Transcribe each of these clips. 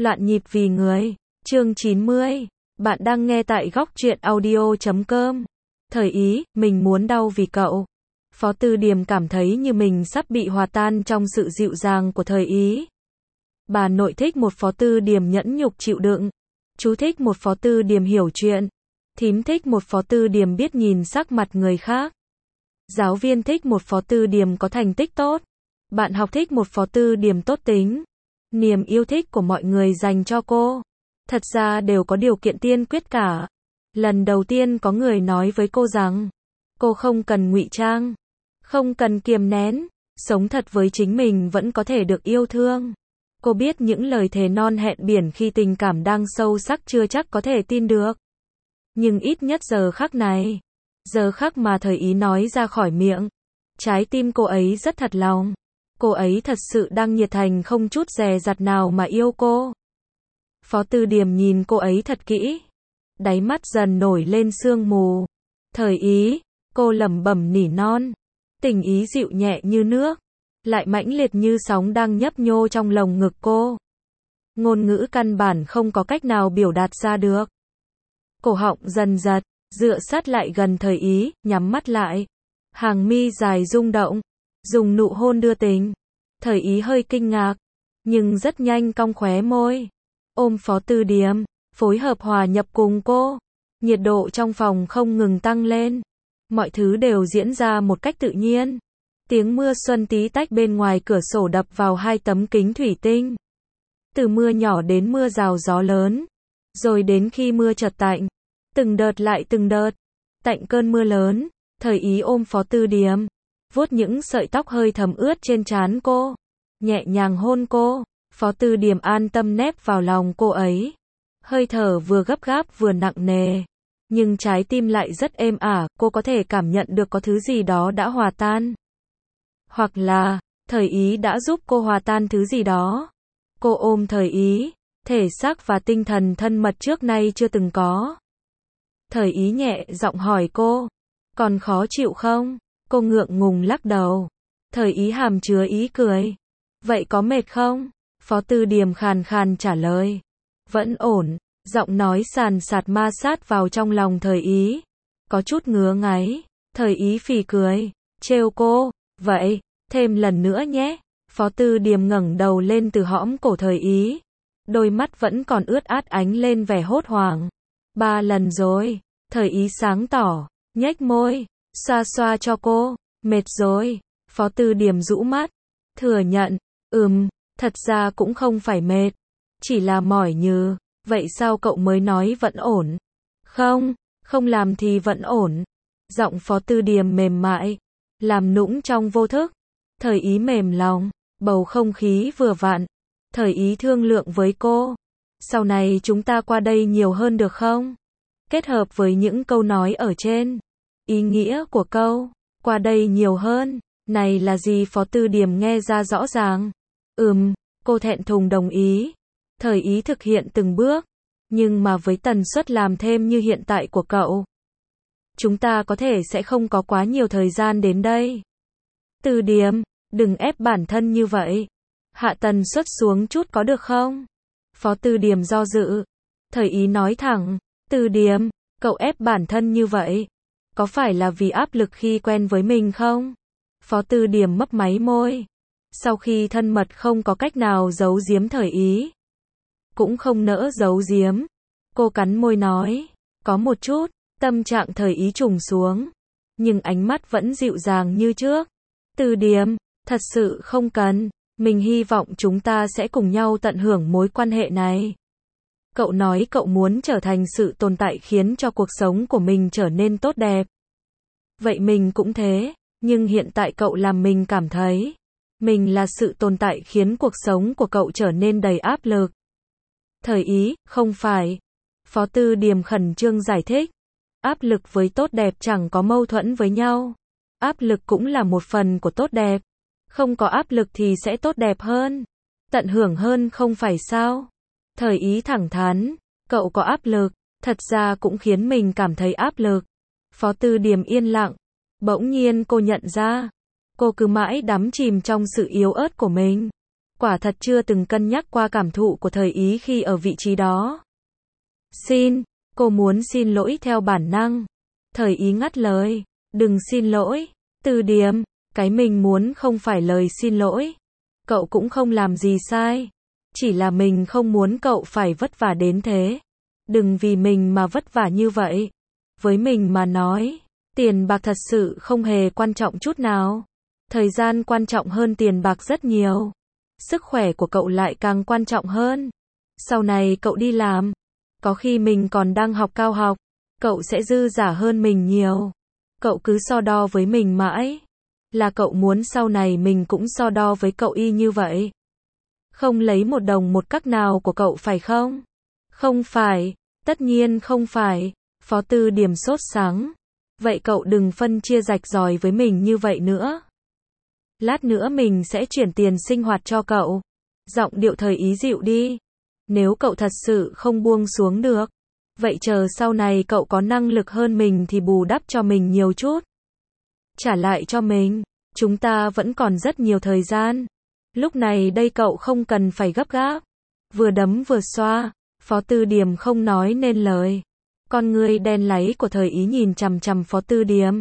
Loạn nhịp vì người. Chương 90. Bạn đang nghe tại góc truyện audio.com. Thời ý, mình muốn đau vì cậu. Phó Tư Điềm cảm thấy như mình sắp bị hòa tan trong sự dịu dàng của thời ý. Bà nội thích một Phó Tư Điềm nhẫn nhục chịu đựng. Chú thích một Phó Tư Điềm hiểu chuyện. Thím thích một Phó Tư Điềm biết nhìn sắc mặt người khác. Giáo viên thích một Phó Tư Điềm có thành tích tốt. Bạn học thích một Phó Tư Điềm tốt tính. Niềm yêu thích của mọi người dành cho cô, thật ra đều có điều kiện tiên quyết cả. Lần đầu tiên có người nói với cô rằng, cô không cần ngụy trang, không cần kiềm nén, sống thật với chính mình vẫn có thể được yêu thương. Cô biết những lời thề non hẹn biển khi tình cảm đang sâu sắc chưa chắc có thể tin được. Nhưng ít nhất giờ khắc này, giờ khắc mà thời ý nói ra khỏi miệng, trái tim cô ấy rất thật lòng. Cô ấy thật sự đang nhiệt thành không chút dè dặt nào mà yêu cô. Phó Tư Điềm nhìn cô ấy thật kỹ. Đáy mắt dần nổi lên sương mù. Thời ý, cô lẩm bẩm nỉ non. Tình ý dịu nhẹ như nước, lại mãnh liệt như sóng đang nhấp nhô trong lồng ngực cô. Ngôn ngữ căn bản không có cách nào biểu đạt ra được. Cổ họng dần giật, dựa sát lại gần thời ý, nhắm mắt lại. Hàng mi dài rung động, dùng nụ hôn đưa tình. Thời ý hơi kinh ngạc, nhưng rất nhanh cong khóe môi. Ôm Phó Tư Điềm, phối hợp hòa nhập cùng cô. Nhiệt độ trong phòng không ngừng tăng lên. Mọi thứ đều diễn ra một cách tự nhiên. Tiếng mưa xuân tí tách bên ngoài cửa sổ đập vào hai tấm kính thủy tinh. Từ mưa nhỏ đến mưa rào gió lớn. Rồi đến khi mưa chợt tạnh. Từng đợt lại từng đợt. Tạnh cơn mưa lớn, thời ý ôm Phó Tư Điềm. Vuốt những sợi tóc hơi thấm ướt trên trán cô. Nhẹ nhàng hôn cô. Phó Tư Điềm an tâm nép vào lòng cô ấy. Hơi thở vừa gấp gáp vừa nặng nề. Nhưng trái tim lại rất êm ả, cô có thể cảm nhận được có thứ gì đó đã hòa tan. Hoặc là, thời ý đã giúp cô hòa tan thứ gì đó. Cô ôm thời ý, thể xác và tinh thần thân mật trước nay chưa từng có. Thời ý nhẹ giọng hỏi cô, còn khó chịu không? Cô ngượng ngùng lắc đầu. Thời ý hàm chứa ý cười. Vậy có mệt không? Phó Tư Điềm khàn khàn trả lời. Vẫn ổn. Giọng nói sàn sạt ma sát vào trong lòng thời ý. Có chút ngứa ngáy. Thời ý phì cười. Trêu cô. Vậy, thêm lần nữa nhé. Phó Tư Điềm ngẩng đầu lên từ hõm cổ thời ý. Đôi mắt vẫn còn ướt át ánh lên vẻ hốt hoảng. 3 lần rồi. Thời ý sáng tỏ. Nhếch môi. Xoa xoa cho cô. Mệt rồi. Phó Tư Điềm rũ mắt. Thừa nhận. Thật ra cũng không phải mệt. Chỉ là mỏi nhừ. Vậy sao cậu mới nói vẫn ổn? Không làm thì vẫn ổn. Giọng Phó Tư Điềm mềm mại. Làm nũng trong vô thức. Thời ý mềm lòng. Bầu không khí vừa vặn. Thời ý thương lượng với cô. Sau này chúng ta qua đây nhiều hơn được không? Kết hợp với những câu nói ở trên. Ý nghĩa của câu qua đây nhiều hơn này là gì? Phó Tư Điềm nghe ra rõ ràng. Cô thẹn thùng đồng ý. Thời ý thực hiện từng bước, nhưng mà với tần suất làm thêm như hiện tại của cậu, chúng ta có thể sẽ không có quá nhiều thời gian đến đây. Tư Điềm, đừng ép bản thân như vậy. Hạ tần suất xuống chút có được không? Phó Tư Điềm do dự. Thời ý nói thẳng. Tư Điềm, cậu ép bản thân như vậy, có phải là vì áp lực khi quen với mình không? Phó Tư Điềm mấp máy môi. Sau khi thân mật không có cách nào giấu giếm thời ý. Cũng không nỡ giấu giếm. Cô cắn môi nói. Có một chút. Tâm trạng thời ý trùng xuống. Nhưng ánh mắt vẫn dịu dàng như trước. Tư Điềm, thật sự không cần. Mình hy vọng chúng ta sẽ cùng nhau tận hưởng mối quan hệ này. Cậu nói cậu muốn trở thành sự tồn tại khiến cho cuộc sống của mình trở nên tốt đẹp. Vậy mình cũng thế. Nhưng hiện tại cậu làm mình cảm thấy mình là sự tồn tại khiến cuộc sống của cậu trở nên đầy áp lực. Thời ý, không phải. Phó Tư Điềm khẩn trương giải thích. Áp lực với tốt đẹp chẳng có mâu thuẫn với nhau. Áp lực cũng là một phần của tốt đẹp. Không có áp lực thì sẽ tốt đẹp hơn. Tận hưởng hơn không phải sao? Thời ý thẳng thắn. Cậu có áp lực, thật ra cũng khiến mình cảm thấy áp lực. Phó Tư Điềm yên lặng. Bỗng nhiên cô nhận ra. Cô cứ mãi đắm chìm trong sự yếu ớt của mình. Quả thật chưa từng cân nhắc qua cảm thụ của thời ý khi ở vị trí đó. Xin, cô muốn xin lỗi theo bản năng. Thời ý ngắt lời, đừng xin lỗi. Từ Điềm, cái mình muốn không phải lời xin lỗi. Cậu cũng không làm gì sai. Chỉ là mình không muốn cậu phải vất vả đến thế. Đừng vì mình mà vất vả như vậy. Với mình mà nói, tiền bạc thật sự không hề quan trọng chút nào. Thời gian quan trọng hơn tiền bạc rất nhiều. Sức khỏe của cậu lại càng quan trọng hơn. Sau này cậu đi làm, có khi mình còn đang học cao học, cậu sẽ dư giả hơn mình nhiều. Cậu cứ so đo với mình mãi. Là cậu muốn sau này mình cũng so đo với cậu y như vậy. Không lấy một đồng một cắc nào của cậu phải không? Không phải, tất nhiên không phải. Phó Tư Điềm sốt sắng. Vậy cậu đừng phân chia rạch ròi với mình như vậy nữa. Lát nữa mình sẽ chuyển tiền sinh hoạt cho cậu. Giọng điệu thời ý dịu đi. Nếu cậu thật sự không buông xuống được, vậy chờ sau này cậu có năng lực hơn mình thì bù đắp cho mình nhiều chút. Trả lại cho mình. Chúng ta vẫn còn rất nhiều thời gian. Lúc này đây cậu không cần phải gấp gáp. Vừa đấm vừa xoa, Phó Tư Điềm không nói nên lời. Con ngươi đen láy của thời ý nhìn chằm chằm Phó Tư Điềm,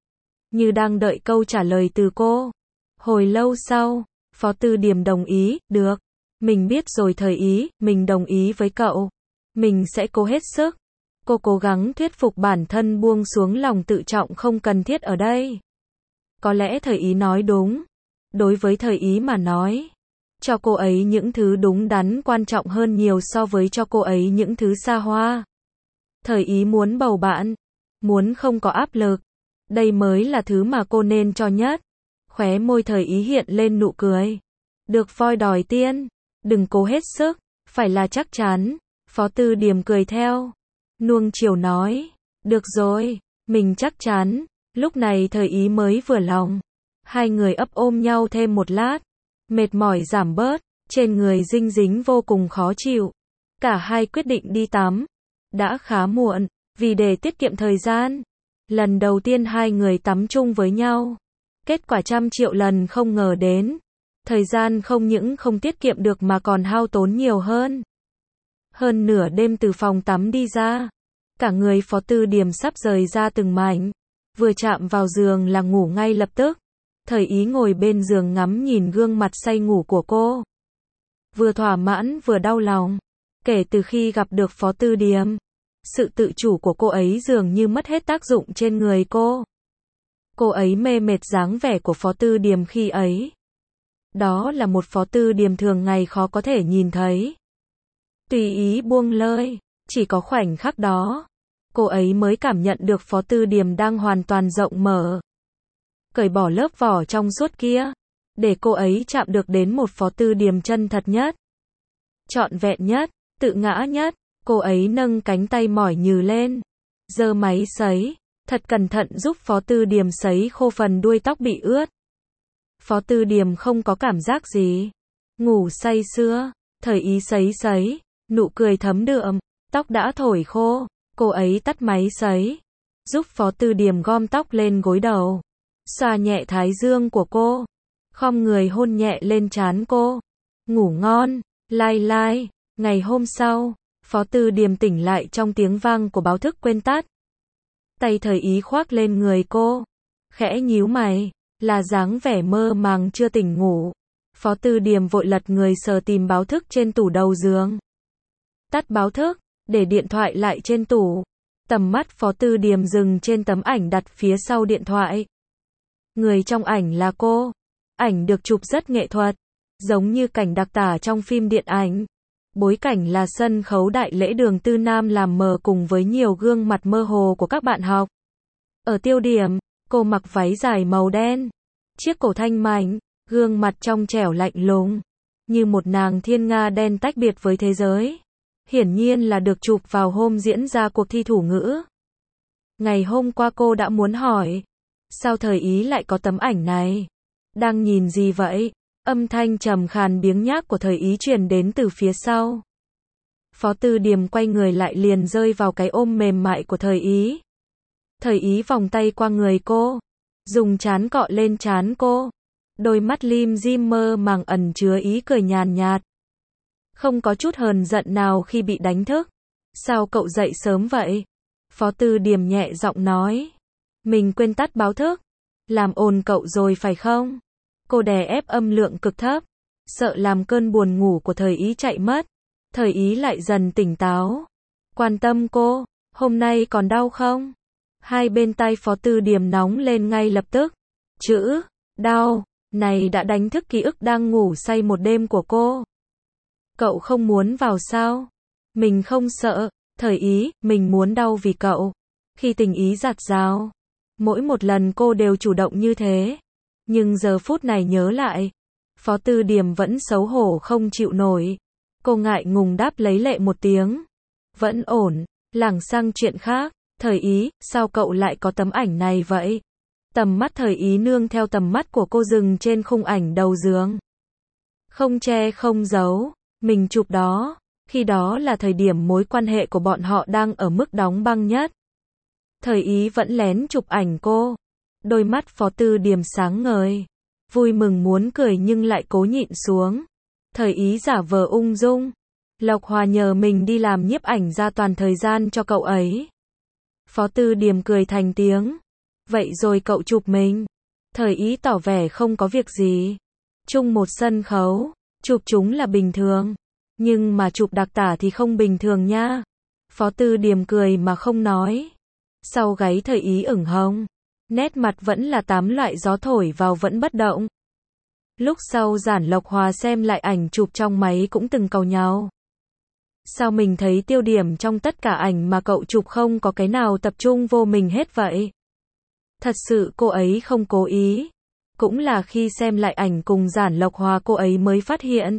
như đang đợi câu trả lời từ cô. Hồi lâu sau, Phó Tư Điềm đồng ý, được. Mình biết rồi thời ý, mình đồng ý với cậu. Mình sẽ cố hết sức. Cô cố gắng thuyết phục bản thân buông xuống lòng tự trọng không cần thiết ở đây. Có lẽ thời ý nói đúng. Đối với thời ý mà nói, cho cô ấy những thứ đúng đắn quan trọng hơn nhiều so với cho cô ấy những thứ xa hoa. Thời ý muốn bầu bạn, muốn không có áp lực. Đây mới là thứ mà cô nên cho nhất. Khóe môi thời ý hiện lên nụ cười. Được voi đòi tiên, đừng cố hết sức, phải là chắc chắn. Phó Tư Điềm cười theo. Nuông chiều nói, được rồi, mình chắc chắn. Lúc này thời ý mới vừa lòng. Hai người ấp ôm nhau thêm một lát. Mệt mỏi giảm bớt, trên người dinh dính vô cùng khó chịu. Cả hai quyết định đi tắm. Đã khá muộn, vì để tiết kiệm thời gian. Lần đầu tiên hai người tắm chung với nhau. Kết quả trăm triệu lần không ngờ đến. Thời gian không những không tiết kiệm được mà còn hao tốn nhiều hơn. Hơn nửa đêm từ phòng tắm đi ra. Cả người Phó Tư Điềm sắp rời ra từng mảnh. Vừa chạm vào giường là ngủ ngay lập tức. Thời ý ngồi bên giường ngắm nhìn gương mặt say ngủ của cô. Vừa thỏa mãn vừa đau lòng. Kể từ khi gặp được Phó Tư Điềm, sự tự chủ của cô ấy dường như mất hết tác dụng trên người cô. Cô ấy mê mệt dáng vẻ của Phó Tư Điềm khi ấy. Đó là một Phó Tư Điềm thường ngày khó có thể nhìn thấy. Tùy ý buông lơi, chỉ có khoảnh khắc đó, cô ấy mới cảm nhận được Phó Tư Điềm đang hoàn toàn rộng mở. Cởi bỏ lớp vỏ trong suốt kia, để cô ấy chạm được đến một Phó Tư Điềm chân thật nhất, trọn vẹn nhất, tự ngã nhất. Cô ấy nâng cánh tay mỏi nhừ lên, giơ máy sấy, thật cẩn thận giúp Phó Tư Điềm sấy khô phần đuôi tóc bị ướt. Phó Tư Điềm không có cảm giác gì, ngủ say sưa. Thời ý sấy, nụ cười thấm đượm, tóc đã thổi khô, cô ấy tắt máy sấy, giúp Phó Tư Điềm gom tóc lên gối đầu, xoa nhẹ thái dương của cô, khom người hôn nhẹ lên trán cô. Ngủ ngon, lai lai. Ngày hôm sau, Phó Tư Điềm tỉnh lại trong tiếng vang của báo thức quên tắt. Tay thời ý khoác lên người cô, khẽ nhíu mày, là dáng vẻ mơ màng chưa tỉnh ngủ. Phó Tư Điềm vội lật người sờ tìm báo thức trên tủ đầu giường. Tắt báo thức, để điện thoại lại trên tủ. Tầm mắt Phó Tư Điềm dừng trên tấm ảnh đặt phía sau điện thoại. Người trong ảnh là cô. Ảnh được chụp rất nghệ thuật, giống như cảnh đặc tả trong phim điện ảnh. Bối cảnh là sân khấu đại lễ đường Tư Nam làm mờ cùng với nhiều gương mặt mơ hồ của các bạn học. Ở tiêu điểm, cô mặc váy dài màu đen, chiếc cổ thanh mảnh, gương mặt trong trẻo lạnh lùng, như một nàng thiên nga đen tách biệt với thế giới. Hiển nhiên là được chụp vào hôm diễn ra cuộc thi thủ ngữ. Ngày hôm qua cô đã muốn hỏi, sao thời ý lại có tấm ảnh này? Đang nhìn gì vậy? Âm thanh trầm khàn biếng nhác của thời ý truyền đến từ phía sau. Phó Tư Điềm quay người lại liền rơi vào cái ôm mềm mại của thời ý. Thời ý vòng tay qua người cô, dùng trán cọ lên trán cô. Đôi mắt lim dim mơ màng ẩn chứa ý cười nhàn nhạt. Không có chút hờn giận nào khi bị đánh thức. Sao cậu dậy sớm vậy? Phó Tư Điềm nhẹ giọng nói. Mình quên tắt báo thức. Làm ồn cậu rồi phải không? Cô đè ép âm lượng cực thấp. Sợ làm cơn buồn ngủ của Thời Ý chạy mất. Thời Ý lại dần tỉnh táo. Quan tâm cô, hôm nay còn đau không? Hai bên tay Phó Tư Điềm nóng lên ngay lập tức. Chữ, đau, này đã đánh thức ký ức đang ngủ say một đêm của cô. Cậu không muốn vào sao? Mình không sợ, Thời Ý, mình muốn đau vì cậu. Khi tình ý dạt dào, mỗi một lần cô đều chủ động như thế. Nhưng giờ phút này nhớ lại, Phó Tư Điềm vẫn xấu hổ không chịu nổi. Cô ngại ngùng đáp lấy lệ một tiếng. Vẫn ổn, lảng sang chuyện khác. Thời Ý, sao cậu lại có tấm ảnh này vậy? Tầm mắt Thời Ý nương theo tầm mắt của cô dừng trên khung ảnh đầu giường. Không che không giấu, mình chụp đó. Khi đó là thời điểm mối quan hệ của bọn họ đang ở mức đóng băng nhất. Thời Ý vẫn lén chụp ảnh cô. Đôi mắt Phó Tư Điềm sáng ngời. Vui mừng muốn cười nhưng lại cố nhịn xuống. Thời Ý giả vờ ung dung. Lộc Hòa nhờ mình đi làm nhiếp ảnh ra toàn thời gian cho cậu ấy. Phó Tư Điềm cười thành tiếng. Vậy rồi cậu chụp mình. Thời Ý tỏ vẻ không có việc gì. Chung một sân khấu, chụp chúng là bình thường. Nhưng mà chụp đặc tả thì không bình thường nha. Phó Tư Điềm cười mà không nói. Sau gáy Thời Ý ửng hồng. Nét mặt vẫn là 8 loại gió thổi vào vẫn bất động. Lúc sau Giản Lộc Hòa xem lại ảnh chụp trong máy cũng từng càu nhau. Sao mình thấy tiêu điểm trong tất cả ảnh mà cậu chụp không có cái nào tập trung vô mình hết vậy? Thật sự cô ấy không cố ý. Cũng là khi xem lại ảnh cùng Giản Lộc Hòa cô ấy mới phát hiện.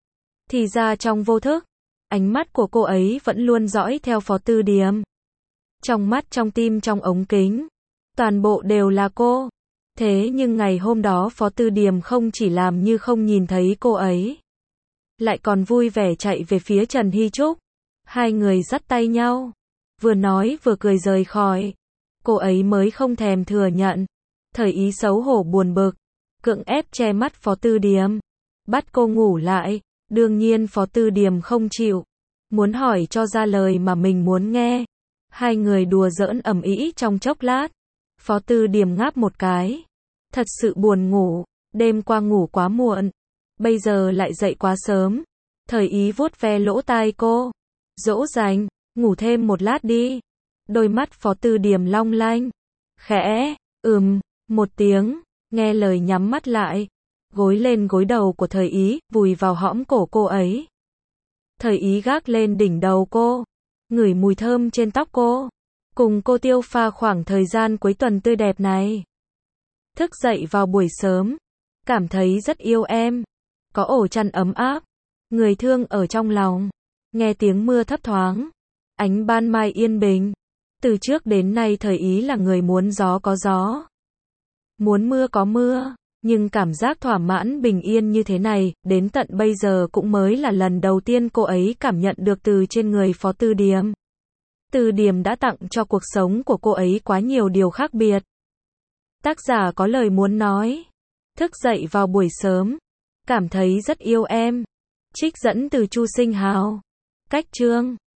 Thì ra trong vô thức, ánh mắt của cô ấy vẫn luôn dõi theo Phó Tư Điềm. Trong mắt trong tim trong ống kính, toàn bộ đều là cô. Thế nhưng ngày hôm đó Phó Tư Điềm không chỉ làm như không nhìn thấy cô ấy, lại còn vui vẻ chạy về phía Trần Hy Trúc. Hai người dắt tay nhau, vừa nói vừa cười rời khỏi. Cô ấy mới không thèm thừa nhận. Thời Ý xấu hổ buồn bực, cưỡng ép che mắt Phó Tư Điềm, bắt cô ngủ lại. Đương nhiên Phó Tư Điềm không chịu, muốn hỏi cho ra lời mà mình muốn nghe. Hai người đùa giỡn ầm ĩ trong chốc lát. Phó Tư Điềm ngáp một cái. Thật sự buồn ngủ, đêm qua ngủ quá muộn, bây giờ lại dậy quá sớm. Thời Ý vuốt ve lỗ tai cô, dỗ dành, ngủ thêm một lát đi. Đôi mắt Phó Tư Điềm long lanh, khẽ, một tiếng, nghe lời nhắm mắt lại. Gối lên gối đầu của Thời Ý, vùi vào hõm cổ cô ấy. Thời Ý gác lên đỉnh đầu cô, ngửi mùi thơm trên tóc cô, cùng cô tiêu pha khoảng thời gian cuối tuần tươi đẹp này. Thức dậy vào buổi sớm, cảm thấy rất yêu em, có ổ chăn ấm áp, người thương ở trong lòng, nghe tiếng mưa thấp thoáng, ánh ban mai yên bình. Từ trước đến nay Thời Ý là người muốn gió có gió, muốn mưa có mưa. Nhưng cảm giác thỏa mãn bình yên như thế này, đến tận bây giờ cũng mới là lần đầu tiên cô ấy cảm nhận được từ trên người Phó Tư Điềm. Tư Điềm đã tặng cho cuộc sống của cô ấy quá nhiều điều khác biệt. Tác giả có lời muốn nói. Thức dậy vào buổi sớm, cảm thấy rất yêu em. Trích dẫn từ Chu Sinh Hào. Cách chương